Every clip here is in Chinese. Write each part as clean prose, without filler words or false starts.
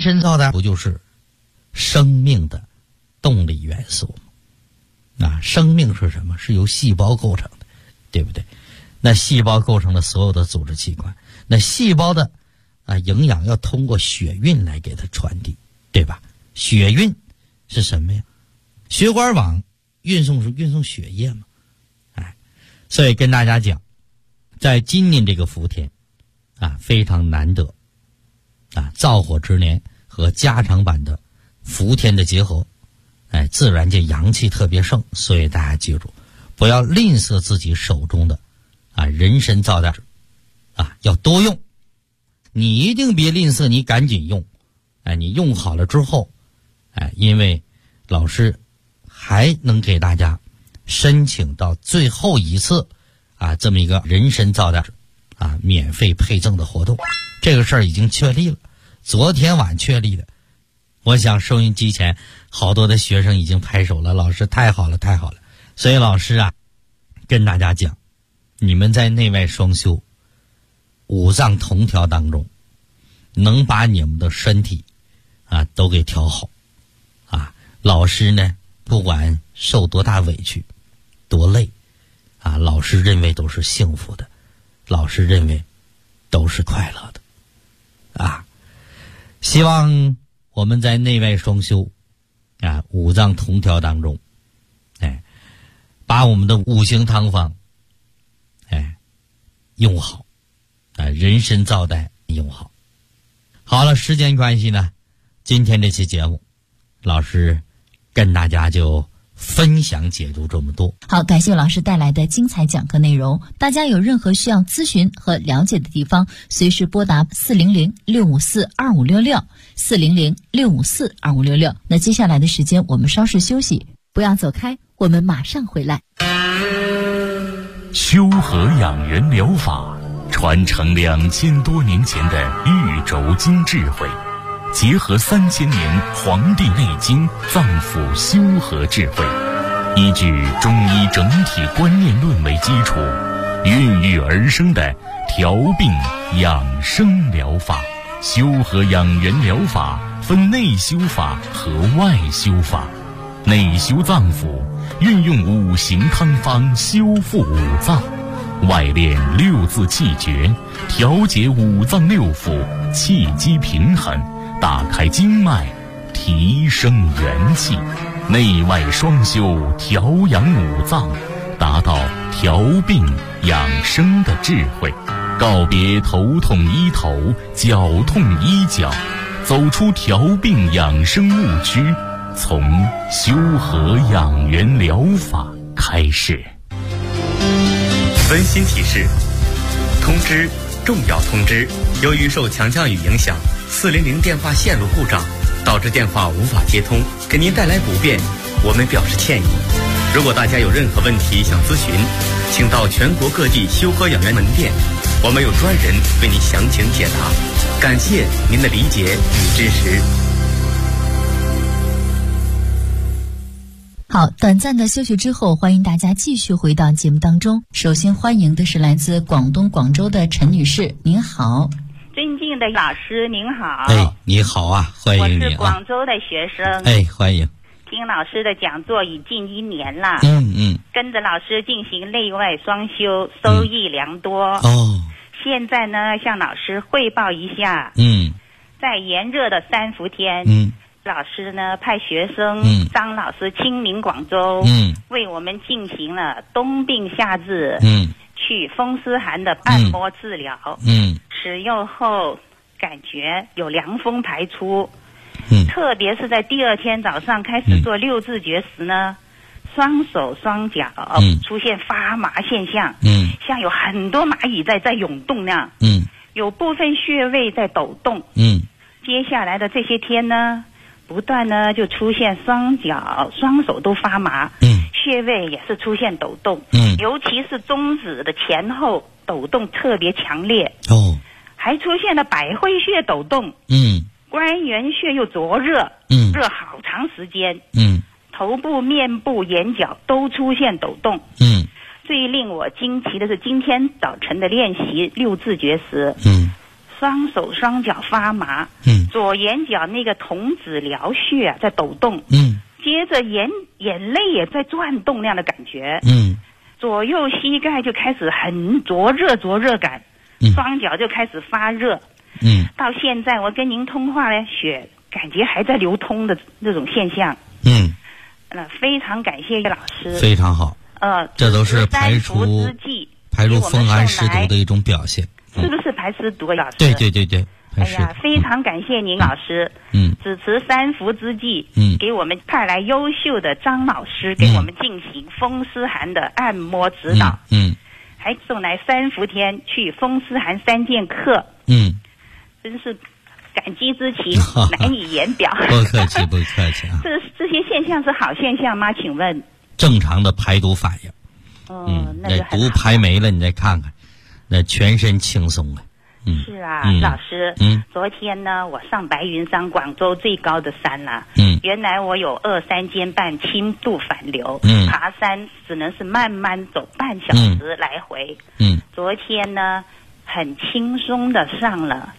参皂苷不就是生命的动力元素吗？生命是什么？是由细胞构成的，对不对？那细胞构成了所有的组织器官，那细胞的营养要通过血运来给它传递，对吧？血运是什么呀？血管网运送血液嘛。所以跟大家讲，在今年这个伏天非常难得灶火之年和加长版的伏天的结合，自然界阳气特别盛，所以大家记住，不要吝啬自己手中的人参皂苷要多用。你一定别吝啬，你赶紧用。你用好了之后，因为老师还能给大家申请到最后一次这么一个人参皂苷免费配赠的活动。这个事儿已经确立了，昨天晚确立的。我想收音机前好多的学生已经拍手了，老师太好了太好了。所以老师跟大家讲，你们在内外双修五脏同调当中，能把你们的身体都给调好老师呢不管受多大委屈多累老师认为都是幸福的，老师认为都是快乐的希望我们在内外双修五脏同调当中把我们的五行汤方用好人参皂苷用好。好了，时间关系呢，今天这期节目老师跟大家就分享解读这么多。 好，感谢老师带来的精彩讲课内容。大家有任何需要咨询和了解的地方，随时拨打400-654-2566 400-654-2566。那接下来的时间我们稍事休息，不要走开，我们马上回来。 修和养元疗法传承2000多年前的玉轴经智慧，结合3000年《黄帝内经》脏腑修和智慧，依据中医整体观念论为基础，孕育而生的调病养生疗法。修和养元疗法分内修法和外修法。内修脏腑，运用五行汤方修复五脏；外练六字气诀，调节五脏六腑，气机平衡，打开经脉，提升元气。内外双修，调养五脏，达到调病养生的智慧。告别头痛医头，脚痛医脚，走出调病养生误区，从修和养元疗法开始。 温馨提示：通知，重要通知！由于受强降雨影响，400电话线路故障，导致电话无法接通，给您带来不便，我们表示歉意。如果大家有任何问题想咨询，请到全国各地修和养元门店，我们有专人为您详情解答。感谢您的理解与支持。 好，短暂的休息之后，欢迎大家继续回到节目当中。首先欢迎的是来自广东广州的陈女士，您好。 尊敬的老师您好。 你好欢迎你我是广州的学生。 欢迎。 听老师的讲座已近1年了。跟着老师进行内外双修，收益良多。现在呢，向老师汇报一下。在炎热的3伏天，老师呢派学生张老师亲临广州，为我们进行了冬病夏治祛风湿寒的按摩治疗。使用后感觉有凉风排出，特别是在第2天早上开始做六字诀时呢，双手双脚出现发麻现象，像有很多蚂蚁在涌动那样，有部分穴位在抖动。接下来的这些天呢，不断呢就出现双脚双手都发麻，穴位也是出现抖动，尤其是中指的前后抖动特别强烈，还出现了百会穴抖动，关元穴又灼热，热好长时间，头部、面部、眼角都出现抖动。最令我惊奇的是今天早晨的练习六字诀时， 双手双脚发麻，左眼角那个瞳子髎穴在抖动，接着眼泪也在转动那样的感觉，左右膝盖就开始很灼热感，双脚就开始发热，到现在我跟您通话呢，血感觉还在流通的那种现象，非常感谢叶老师， 非常好，这都是排除风寒湿毒的一种表现， 是不是排湿毒，老师？ 对。 哎呀，非常感谢您老师，主持3伏之际，给我们派来优秀的张老师给我们进行风湿寒的按摩指导，还送来3伏天去风湿寒3剑课，真是感激之情难以言表。 不客气啊。 这些现象是好现象吗？请问？ 正常的排毒反应。那毒排没了，你再看看，那全身轻松了。 是啊，老师，昨天呢，我上白云山，广州最高的山了。原来我有2-3间半轻度反流，爬山只能是慢慢走半小时来回。昨天呢，很轻松的上了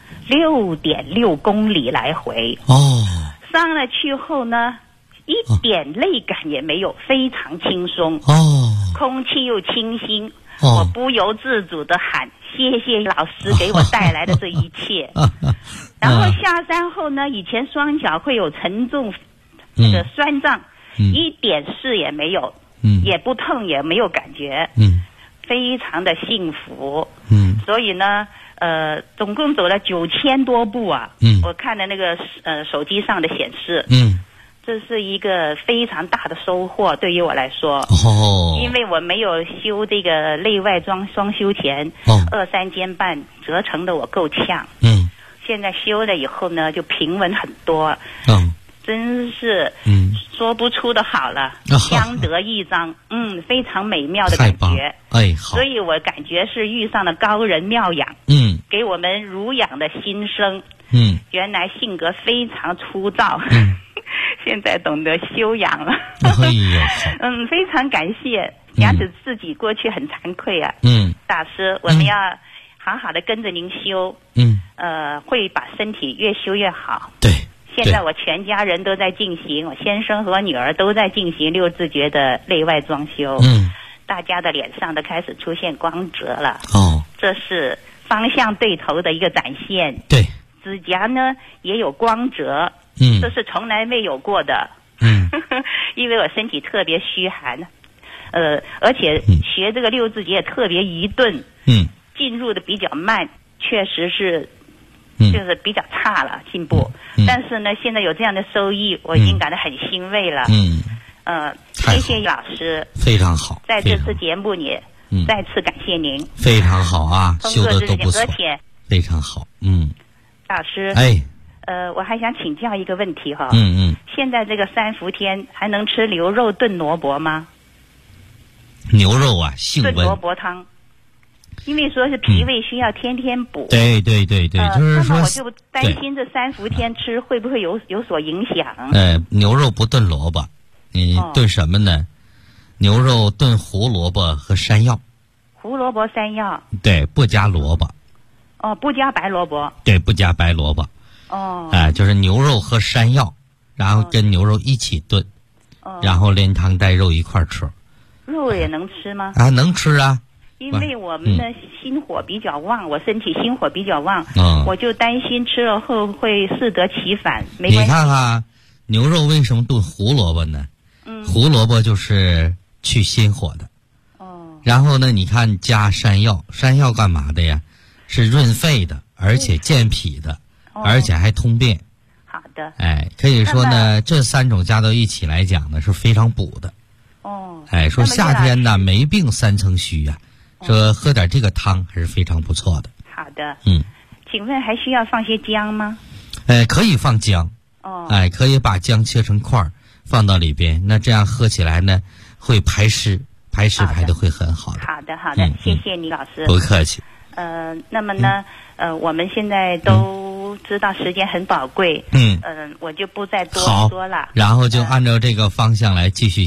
6.6公里来回。上了去后呢，一点累感也没有，非常轻松。空气又清新。我不由自主的喊谢谢老师给我带来的这一切。然后下山后呢，以前双脚会有沉重那个酸胀，一点事也没有，也不痛也没有感觉，非常的幸福。所以呢总共走了9000多步啊。我看的那个手机上的显示，这是一个非常大的收获，对于我来说。因为我没有修这个内外双修前，2-3间半折成的我够呛。现在修了以后呢，就平稳很多。真是说不出的好了，相得益彰。非常美妙的感觉。 好。 所以我感觉是遇上了高人妙养，给我们濡养的新生。原来性格非常粗糙。现在懂得修养了。非常感谢，牙齿自己过去很惭愧啊。大师，我们要好好的跟着您修，会把身体越修越好。 对。 现在我全家人都在进行，我先生和我女儿都在进行6字诀的内外装修。大家的脸上都开始出现光泽了。这是方向对头的一个展现。 对。 指甲呢也有光泽。这是从来没有过的。因为我身体特别虚寒，而且学这个6字诀也特别愚钝，进入的比较慢，确实是就是比较差了进步。但是呢，现在有这样的收益，我已经感到很欣慰了。谢谢老师， 非常好。 在这次节目里，再次感谢您， 非常好啊，修的都不错，非常好。 老师，我还想请教一个问题哈。现在这个3伏天还能吃牛肉炖萝卜吗？ 牛肉啊，性温。 炖萝卜汤，因为说是脾胃需要天天补。 对，就是说， 那么我就担心这3伏天吃会不会有所影响？ 牛肉不炖萝卜，你炖什么呢？牛肉炖胡萝卜和山药。 胡萝卜、山药。 对，不加萝卜。 不加白萝卜。 对，不加白萝卜。就是牛肉和山药，然后跟牛肉一起炖，然后连汤带肉一块吃。 肉也能吃吗？ 能吃啊。 因为我们的心火比较旺，我身体心火比较旺，我就担心吃了后会适得其反。没关系。 你看看牛肉为什么炖胡萝卜呢？胡萝卜就是去心火的。然后呢，你看加山药，山药干嘛的呀？是润肺的，而且健脾的。而且还通便。 好的。 可以说呢，这3种加到一起来讲呢，是非常补的。说夏天呢没病3层虚呀，说喝点这个汤还是非常不错的。 好的。请问还需要放些姜吗？ 可以放姜。可以把姜切成块儿放到里边，那这样喝起来呢会排湿排的会很好的。 好的，谢谢你老师。 不客气。 那么呢，我们现在都知道时间很宝贵，我就不再多说了。 然后就按照这个方向来继续修。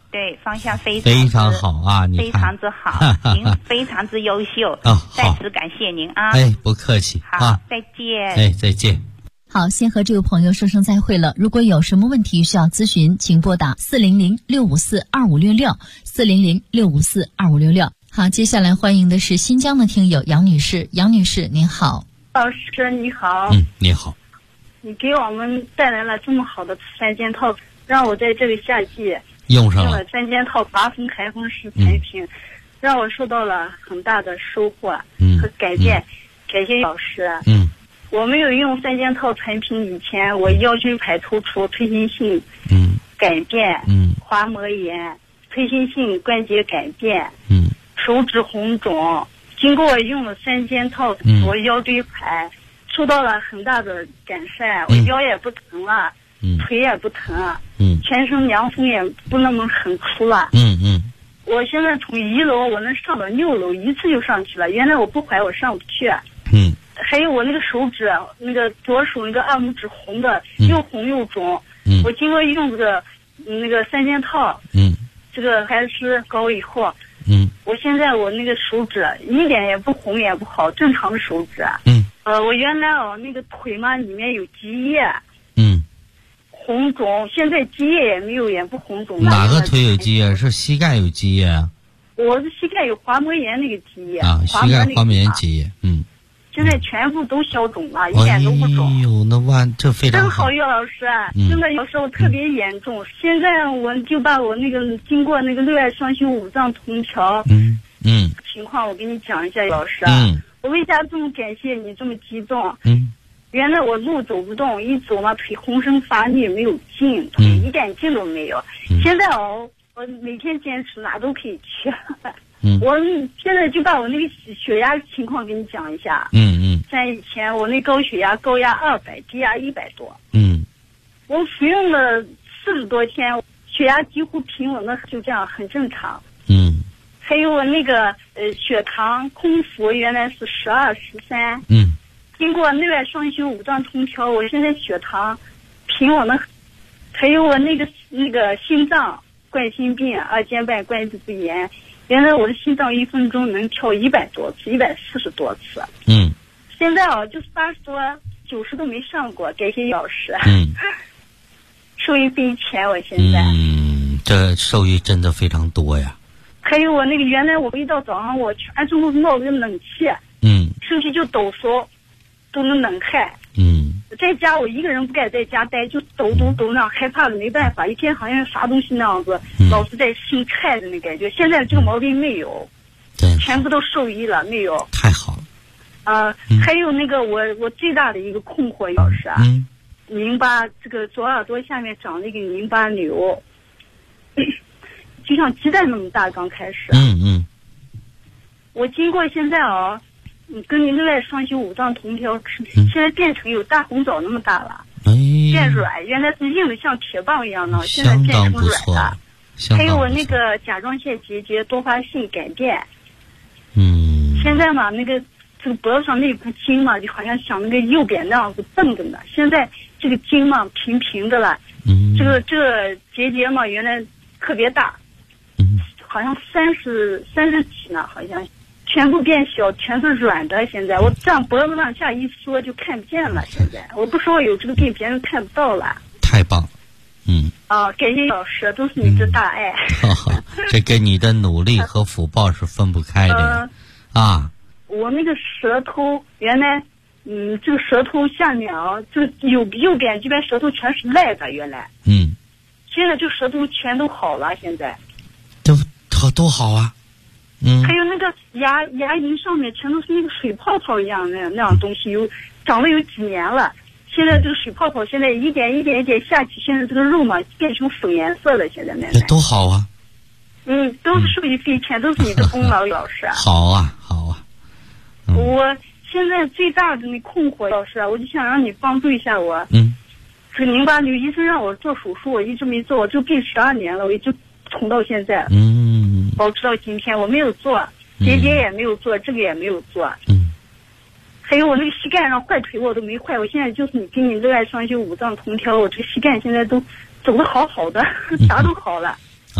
对，方向非常好啊，你非常之好，您非常之优秀再次感谢您啊！ 不客气， 好，再见。 再见。 好，先和这位朋友说声再会了。如果有什么问题需要咨询，请拨打400-654-2566，400-654-2566。好，接下来欢迎的是新疆的听友杨女士。杨女士您好。 老师你好。 你好。 你给我们带来了这么好的3件套，让我在这个夏季用上了 3件套拔风开封式产品，让我受到了很大的收获和改变。感谢老师。我没有用3件套产品以前，我腰椎盘突出、退行性改变、滑膜炎、退行性关节改变、手指红肿。经过我用了3件套，我腰椎盘受到了很大的改善，我腰也不疼了，腿也不疼，全身凉风也不那么很出了。我现在从1楼我能上到6楼，一次就上去了。原来我不怀我上不去。还有我那个手指，那个左手那个2拇指红的，又红又肿。我经过用这个那个3件套，这个还是膏以后，我现在我那个手指一点也不红也不好，正常的手指。我原来那个腿嘛里面有积液，红肿，现在积液也没有，也不红肿。 哪个腿有积液？是膝盖有积液啊？ 我是膝盖有滑膜炎那个积液啊，膝盖滑膜炎积液。 现在全部都消肿了，一点都不肿。 哎呦，那这非常好。岳老师，真的有时候特别严重。现在我就把我那个经过那个内外双修5脏同调，情况我给你讲一下，老师。我为啥这么感谢你，这么激动？原来我路走不动，一走嘛腿浑身乏力，没有劲，腿一点劲都没有。现在我每天坚持哪都可以去。我现在就把我那个血压情况给你讲一下。像以前我那高血压高压200，低压100多。我服用了40多天，血压几乎平稳的，就这样很正常。还有我那个血糖空腹原来是12、13。经过内外双修5脏同调，我现在血糖平稳的。还有我那个心脏冠心病、2尖瓣关节炎。原来我的心脏1分钟能跳100多次，140多次。现在就是80多、90都没上过，感谢老师。受益匪浅，我现在。 这受益真的非常多呀。 还有我那个原来我一到早上我全身都冒着冷气，身体就抖擞，都能冷汗。在家我一个人不敢在家待，就抖那样，害怕的没办法，一天好像啥东西那样子，老是在心颤的那感觉。现在这个毛病没有，全部都受益了，没有。 太好了。 还有那个我最大的一个困惑，老师啊，淋巴这个左耳朵下面长了一个淋巴瘤，就像鸡蛋那么大，刚开始。我经过现在跟你内外双修5脏同调，现在变成有大红枣那么大了，变软，原来是硬的像铁棒一样的，现在变成软的。还有我那个甲状腺结节多发性改变。现在嘛，那个这个脖子上那股筋嘛，就好像像那个右边那样子蹦着呢。现在这个筋嘛平平的了，这个结节嘛原来特别大，好像30几呢，好像。全部变小，全是软的。现在我这样脖子往下一缩就看不见了。现在我不说我有这个病，别人看不到了。 太棒了。 感谢老师，都是你的大爱。 这跟你的努力和福报是分不开的。 我那个舌头原来，这个舌头下面这个右边这边舌头全是赖的，原来。现在这舌头全都好了，现在。 都好啊。 还有那个牙龈上面全都是那个水泡泡一样那样东西，长了有几年了。现在这个水泡泡现在一点一点下去，现在这个肉嘛变成粉颜色了。现在这都好啊。 都是受益匪浅，都是你的功劳，老师。 好啊。 我现在最大的那困惑，老师，我就想让你帮助一下我。这淋巴瘤医生让我做手术，我一直没做，我这个病12年了，我一直从到现在。保持到今天，我没有做，结节也没有做，这个也没有做。还有我那个膝盖上坏腿我都没坏，我现在就是你给你内外双修5脏同调，我这个膝盖现在都走得好好的，啥都好了。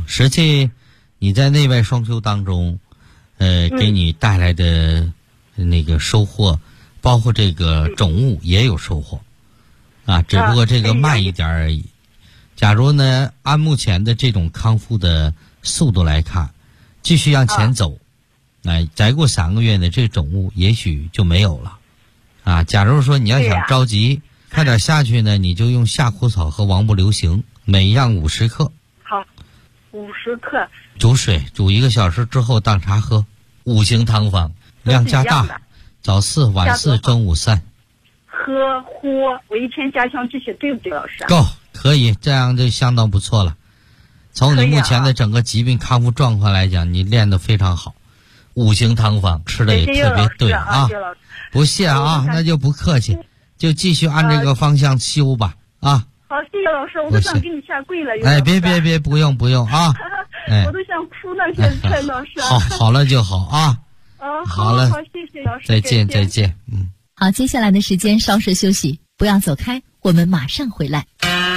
实际你在内外双修当中，给你带来的那个收获，包括这个种物也有收获，啊，只不过这个慢一点而已。假如呢，按目前的这种康复的速度来看，继续向前走，再过3个月呢，这种物也许就没有了，啊。假如说你要想着急，快点下去呢，你就用夏枯草和王不留行，每样50克。 好，50克。 煮水，煮1个小时之后当茶喝，5行汤方，量加大，早4晚4中午3。 喝喝，我一天加强这些，对不对，老师？ 够，可以，这样就相当不错了。从你目前的整个疾病康复状况来讲，你练得非常好，5行汤方吃的也特别对啊。不谢啊，那就不客气，就继续按这个方向修吧啊。 好，谢谢老师，我都想给你下跪了。 别，不用啊。 我都想哭了，现在老师。 好了就好啊。好了， 好，谢谢老师， 再见。 好，接下来的时间稍事休息，不要走开，我们马上回来。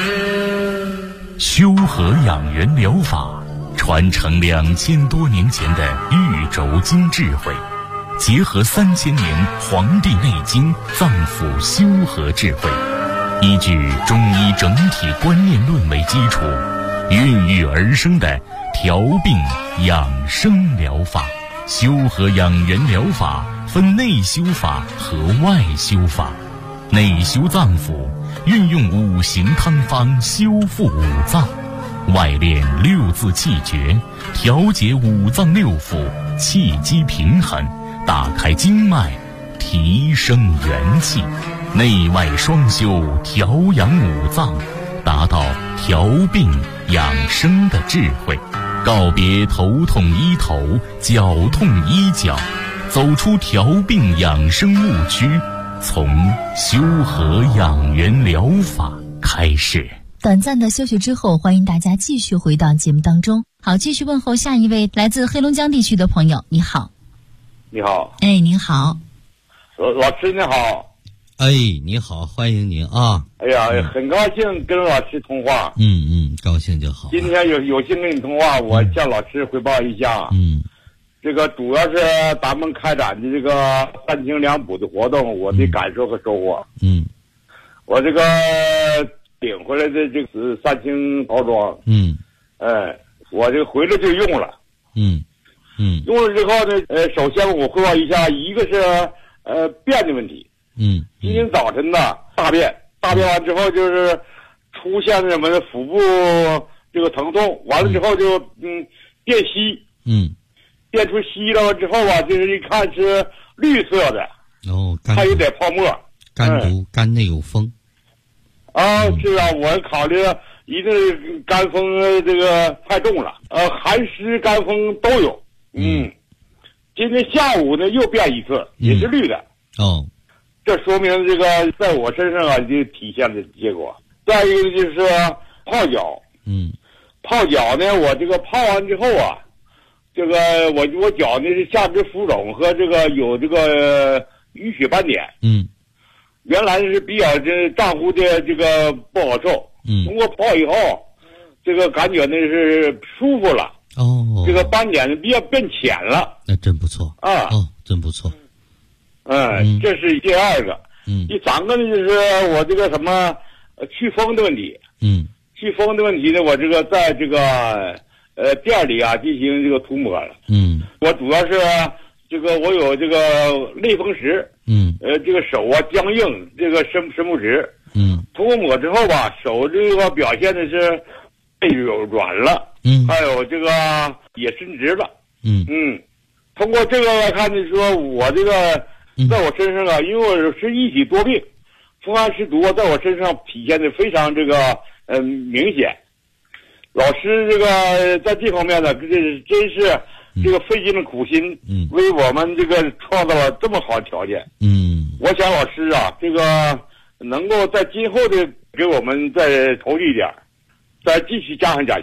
修和养元疗法传承2000多年前的玉轴经智慧，结合3000年《黄帝内经》脏腑修和智慧，依据中医整体观念论为基础，孕育而生的调病养生疗法。修和养元疗法分内修法和外修法。内修脏腑，运用5行汤方修复5脏；外练6字气诀，调节5脏6腑，气机平衡，打开经脉，提升元气。内外双修，调养5脏，达到调病养生的智慧。告别头痛医头，脚痛医脚，走出调病养生误区，从修和养元疗法开始。 短暂的休息之后，欢迎大家继续回到节目当中。好，继续问候下一位来自黑龙江地区的朋友。你好。 你好。 您好。 老师你好。 你好，欢迎您啊！ 哎呀，很高兴跟老师通话。 高兴就好。 今天有幸跟你通话，我向老师汇报一下。这个主要是咱们开展的这个3清2补的活动，我的感受和收获。我这个领回来的这个3清包装，我这个回来就用了。用了之后呢，首先我汇报一下，一个是便的问题。今天早晨呢，大便完之后就是出现什么腹部这个疼痛，完了之后就便稀，便出稀了之后啊，就是一看是绿色的，还有点泡沫， 肝内有风。 是啊，我考虑一定是肝风这个太重了，寒湿肝风都有。今天下午呢又变一次，也是绿的。这说明这个在我身上啊就体现的结果。再一个就是泡脚，泡脚呢，我这个泡完之后啊，这个我脚呢是下肢浮肿和这个有这个淤血斑点，原来是比较这胀乎的这个不好受，通过泡以后，这个感觉呢是舒服了，这个斑点比较变浅了， 那真不错真不错。 这是第二个。第3个呢，就是我这个什么祛风的问题。祛风的问题呢，我这个在这个店里啊进行这个涂抹了。我主要是这个我有这个类风湿。这个手啊僵硬，这个伸不直。涂抹之后吧，手这个表现的是背软了。还有这个也伸直了。通过这个来看呢，说我这个在我身上啊，因为我是一体多病，风寒湿毒在我身上体现的非常这个明显。老师这个在这方面呢，这真是这个费尽了苦心，为我们这个创造了这么好的条件。我想老师啊，这个能够在今后的给我们再投入一点，再继续加强。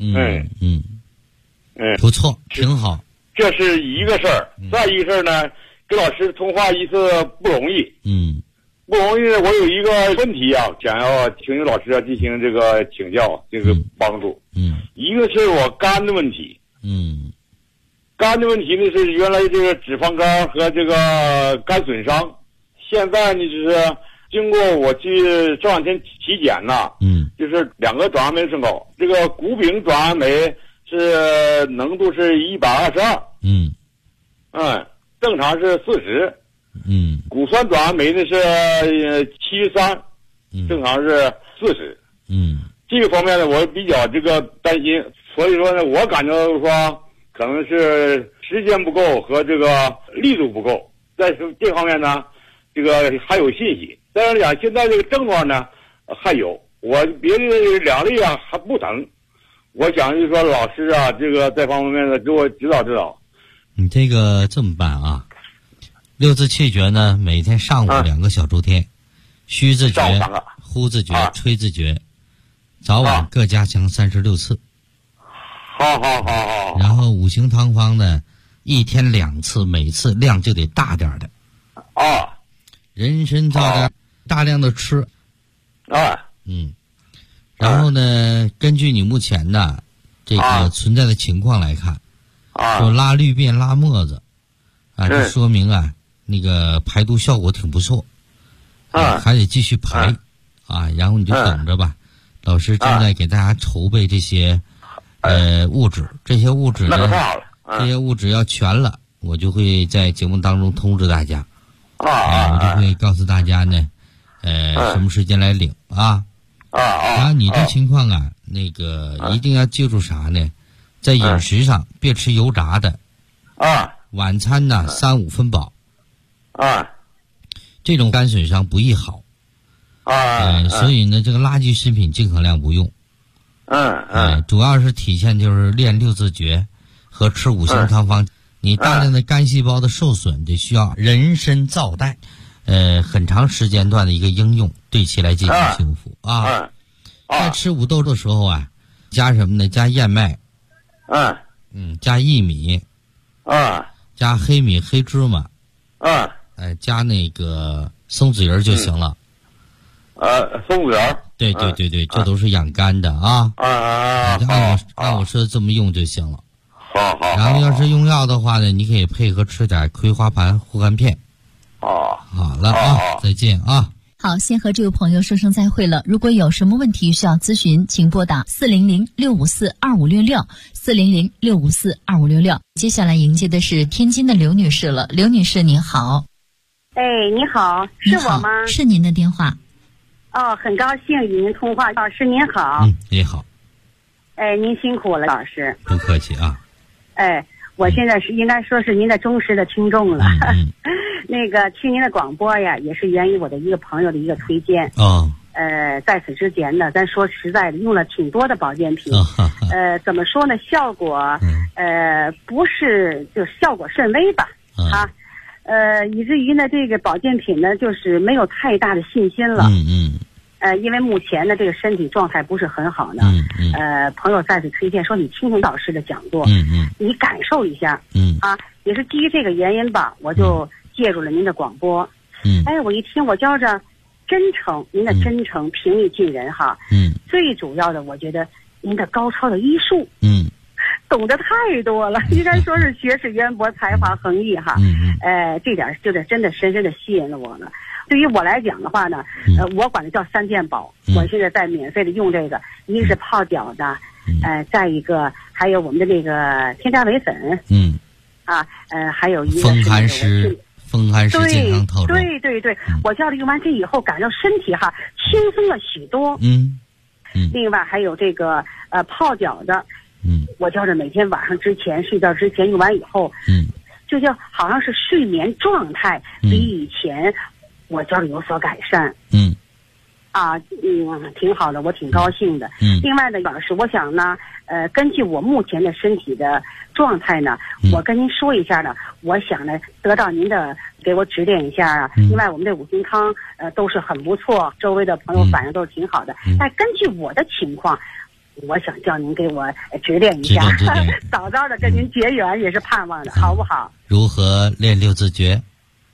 不错，挺好。 这是一个事儿。再一个事儿呢，跟老师通话一次不容易。 不容易，我有一个问题啊，想要请老师进行这个请教，这个帮助。一个是我肝的问题。肝的问题呢是原来这个脂肪肝和这个肝损伤，现在呢就是经过我去这两天体检呐，就是2个转氨酶升高，这个谷丙转氨酶是浓度是122，正常是40，谷酸转氨酶呢是73，正常是40，这个方面呢我比较这个担心，所以说呢我感觉说可能是时间不够和这个力度不够，在这方面呢这个还有信息。再来讲，现在这个症状呢还有，我别的2类啊还不疼，我想就说老师啊，这个在方面呢给我指导指导。 你这个这么办啊，6字气诀呢，每天上午2个小周天，虚字诀、呼字诀、吹字诀，早晚各加强36次。 好。 然后五行汤方呢，1天2次，每次量就得大点的。人参皂苷大量的吃。然后呢，根据你目前的这个存在的情况来看，就拉绿便、拉沫子，这说明啊，那个排毒效果挺不错。还得继续排，然后你就等着吧。老师正在给大家筹备这些物质，这些物质呢，这些物质要全了，我就会在节目当中通知大家。我就会告诉大家呢，什么时间来领啊。然后你这情况啊，那个一定要记住啥呢？在饮食上别吃油炸的。晚餐呢3-5分饱。这种肝损伤不易好。所以呢，这个垃圾食品尽可量不用。主要是体现就是练6字诀和吃五行汤方。你大量的肝细胞的受损，得需要人参皂苷，很长时间段的一个应用，对其来进行修复在吃五豆的时候啊，加什么呢？加燕麦，加薏米，加黑米、黑芝麻，加那个松子仁就行了。 松子仁。 对，这都是养肝的啊。按我说的这么用就行了。然后要是用药的话呢，你可以配合吃点葵花盘护肝片。好了再见啊。 好，先和这位朋友说声再会了。如果有什么问题需要咨询，请拨打400-654-2566，400-654-2566。接下来迎接的是天津的刘女士了。刘女士您好。 你好，是我吗？ 是您的电话。 很高兴与您通话。老师您好。 你好。 您辛苦了，老师。 不客气啊。 我现在是应该说是您的忠实的听众了。那个听您的广播呀，也是源于我的一个朋友的一个推荐。在此之前呢，咱说实在的，用了挺多的保健品。怎么说呢？效果不是，就效果甚微吧。以至于呢，这个保健品呢，就是没有太大的信心了。因为目前的这个身体状态不是很好呢。朋友再次推荐说，你听听老师的讲座，你感受一下。也是基于这个原因吧，我就介入了您的广播。我一听，我觉着真诚，您的真诚平易近人哈。最主要的，我觉得您的高超的医术。懂得太多了，应该说是学识渊博，才华横溢哈。这点就是真的深深的吸引了我了。对于我来讲的话呢，我管它叫3件宝。我现在在免费的用这个，一个是泡脚的，再一个还有我们的那个天渣维粉，还有一个风寒湿健康套装。 对，我叫了用完这以后，感到身体哈轻松了许多。另外还有这个泡脚的，我叫着每天晚上之前睡觉之前用完以后，就叫好像是睡眠状态比以前我觉得有所改善。挺好的，我挺高兴的。另外呢，老师，我想呢，根据我目前的身体的状态呢，我跟您说一下呢，我想呢得到您的给我指点一下啊。另外，我们这五行汤都是很不错，周围的朋友反应都是挺好的。但根据我的情况，我想叫您给我指点一下，早早的跟您结缘也是盼望的，好不好？ 如何练6字诀？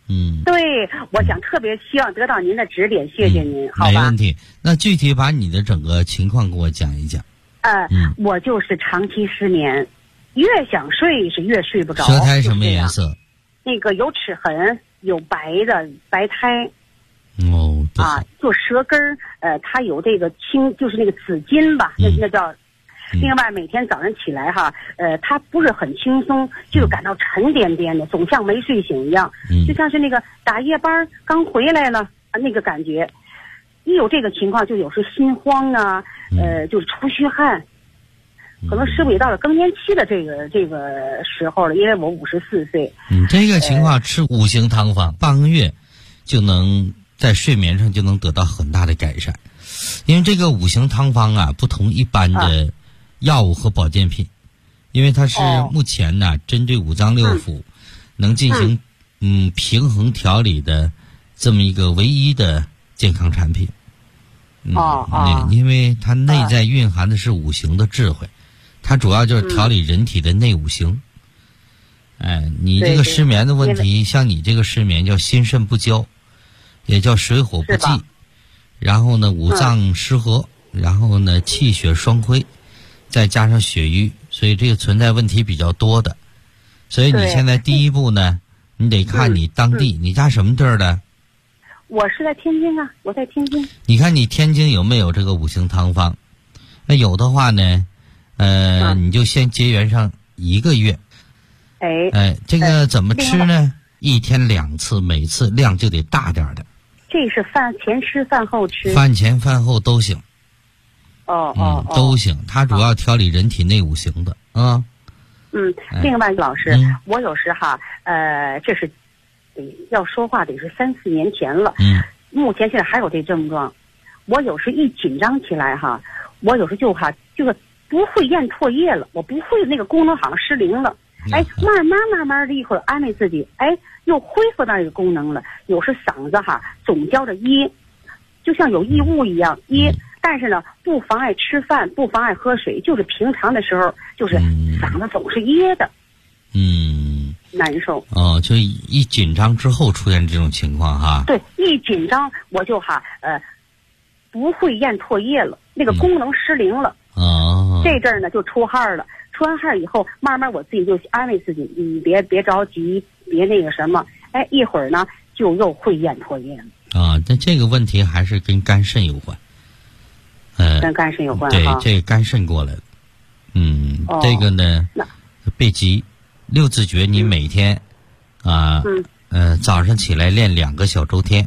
对，我想特别希望得到您的指点，谢谢您，好吧？ 没问题。那具体把你的整个情况给我讲一讲。 我就是长期失眠，越想睡是越睡不着。 舌苔什么颜色？ 那个有齿痕，有白苔。就舌根儿，它有这个就是那个紫金吧，那叫。另外，每天早上起来哈，它不是很轻松，就感到沉甸甸的，总像没睡醒一样，就像是那个打夜班刚回来了那个感觉。一有这个情况，就有时心慌啊，就是出虚汗。可能师傅也到了更年期的这个时候了，因为我54岁。 这个情况吃5行汤方，半个月就能在睡眠上就能得到很大的改善。因为这个5行汤方啊，不同一般的药物和保健品，因为它是目前呢针对五脏六腑能进行平衡调理的这么一个唯一的健康产品。因为它内在蕴含的是5行的智慧，它主要就是调理人体的内5行。你这个失眠的问题，像你这个失眠叫心肾不交，也叫水火不济，然后呢五脏失和，然后呢气血双亏，再加上血瘀，所以这个存在问题比较多的。所以你现在第一步呢，你得看你当地，你家什么地儿的？ 我是在天津啊，我在天津。 你看你天津有没有这个5行汤方？那有的话呢，你就先结缘上1个月。这个怎么吃呢？1天2次，每次量就得大点的。 这是饭前吃，饭后吃？ 饭前饭后都行。都行。它主要调理人体内5行的啊。 另外老师，我有时哈，这是要说话得是3-4年前了。目前现在还有这症状。我有时一紧张起来哈，我有时就是不会咽唾液了，我不会那个功能好像失灵了。慢慢的一会儿安慰自己，又恢复到这个功能了。有时嗓子哈总叫着噎，就像有异物一样噎。但是呢，不妨碍吃饭，不妨碍喝水，就是平常的时候，就是嗓子总是噎的，难受。 就一紧张之后出现这种情况哈。 对，一紧张我就不会咽唾液了，那个功能失灵了。这阵儿呢就出汗了，出完汗以后，慢慢我自己就安慰自己，你别着急，别那个什么，一会儿呢就又会咽唾液了。 但这个问题还是跟肝肾有关。 跟肝肾有关。 对，这个肝肾过来的。这个呢，别急，6字诀你每天早上起来练2个小周天。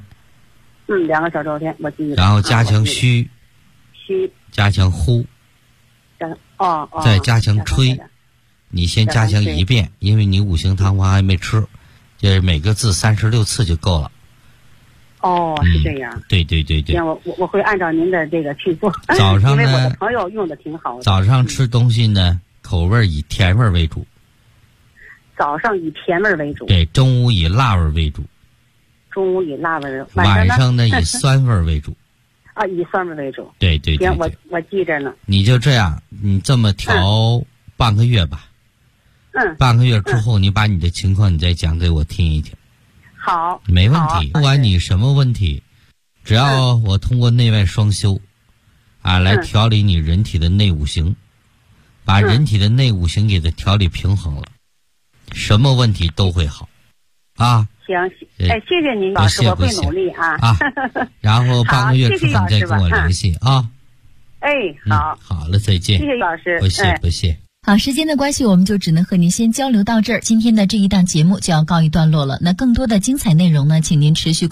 2个小周天我记得。 然后加强虚，加强呼，再加强吹。你先加强1遍，因为你5行汤方还没吃，就是每个字36次就够了。 是这样。 对。 行，我会按照您的这个去做。 早上呢， 因为我的朋友用的挺好的。 早上吃东西呢，口味以甜味为主。 早上以甜味为主。 对，中午以辣味为主。 中午以辣味， 晚上呢以酸味为主。 以酸味为主。 对。 行，我记着呢。 你就这样，你这么调半个月吧。半个月之后，你把你的情况你再讲给我听一听。 好， 没问题。不管你什么问题，只要我通过内外双修，来调理你人体的内5行，把人体的内5行给它调理平衡了，什么问题都会好。 行，谢谢您老师，我会努力啊。 然后半个月之后你再跟我联系啊。好了，再见。 谢谢老师， 不谢。 好，时间的关系，我们就只能和您先交流到这儿。今天的这一档节目就要告一段落了。那更多的精彩内容呢，请您持续